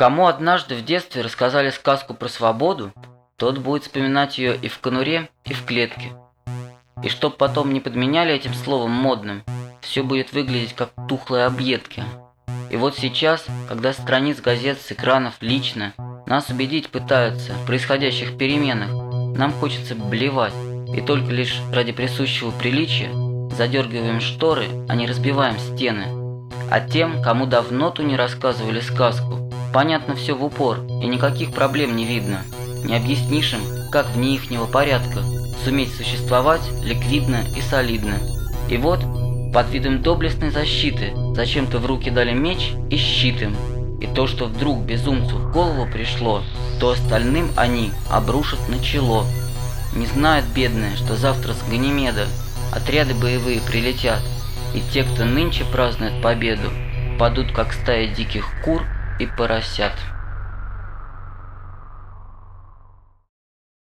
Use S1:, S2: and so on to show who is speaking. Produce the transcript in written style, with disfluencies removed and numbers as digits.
S1: Кому однажды в детстве рассказали сказку про свободу, тот будет вспоминать ее и в конуре, и в клетке. И чтоб потом не подменяли этим словом модным, все будет выглядеть как тухлые объедки. И вот сейчас, когда с страниц газет, с экранов лично нас убедить пытаются в происходящих переменах, нам хочется блевать, и только лишь ради присущего приличия задергиваем шторы, а не разбиваем стены. А тем, кому давно-то не рассказывали сказку, понятно все в упор, и никаких проблем не видно. Не объяснишь им, как вне ихнего порядка суметь существовать ликвидно и солидно. И вот, под видом доблестной защиты, зачем-то в руки дали меч и щит им. И то, что вдруг безумцу в голову пришло, то остальным они обрушат на чело. Не знают бедные, что завтра с Ганимеда отряды боевые прилетят, и те, кто нынче празднует победу, падут как стая диких кур и поросят.